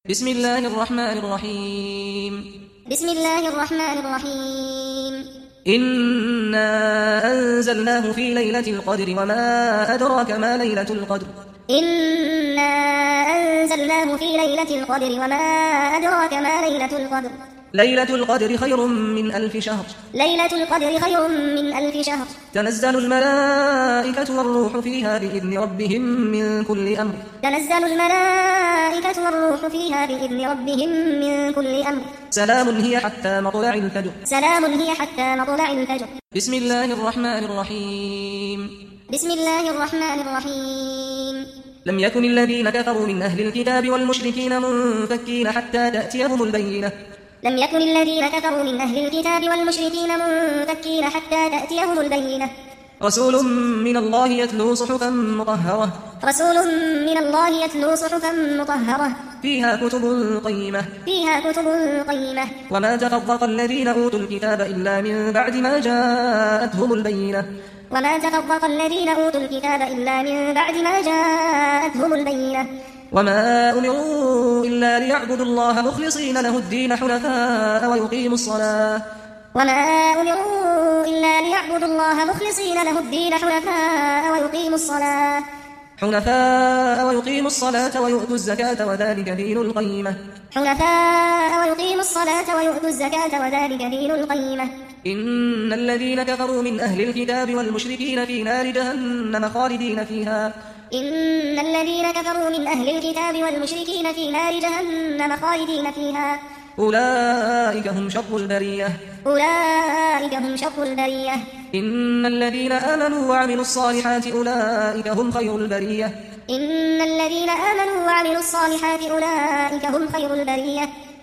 بسم الله الرحمن الرحيم بسم الله الرحمن الرحيم إنا أنزلناه في ليلة القدر وما أدراك ما ليلة القدر إنا أنزلناه في ليلة القدر وما أدراك ما ليلة القدر ليلة القدر خير من 1000 شهر ليلة القدر خير من 1000 شهر تنزل الملائكة والروح فيها بإذن ربهم من كل أمر تنزل الملائكة والروح فيها بإذن ربهم من كل أمر سلام هي حتى مطلع الفجر سلام هي حتى مطلع الفجر بسم الله الرحمن الرحيم بسم الله الرحمن الرحيم لم يكن الذين كفروا من أهل الكتاب والمشركين منفكين حتى تأتيهم البينة لم يكن الذين كفروا من أهل الكتاب والمشركين منفكين حتى تأتيهم البينة رسول من الله يتلو صحفا مطهرة رسول من الله يتلو صحفا مطهرة فيها كتب قيمة فيها كتب قيمة وما تفرق الذين أوتوا الكتاب إلا من بعد ما جاءتهم البينة وما تفرق الذين أوتوا الكتاب إلا من بعد ما جاءتهم البينة وما أمروا إلا ليعبدوا الله مخلصين له الدين حنفاء ويقيموا الصلاة وما أمروا إلا ليعبدوا الله مخلصين له الدين حنفاء ويقيموا الصلاة ويؤتوا الزكاة وذلك دين القيمة حنفاء ويقيموا الصلاة ويؤتوا الزكاة وذلك دين القيمة إن الذين كفروا من أهل الكتاب والمشركين في نار جهنم خالدين فيها إن الذين كفروا من أهل الكتاب والمشركين في نار جهنم خالدين فيها أولئك هم شر البرية أولئك هم شر البرية إن الذين آمنوا وعملوا الصالحات أولئك هم خير البرية إن الذين آمنوا وعملوا الصالحات أولئك هم خير البرية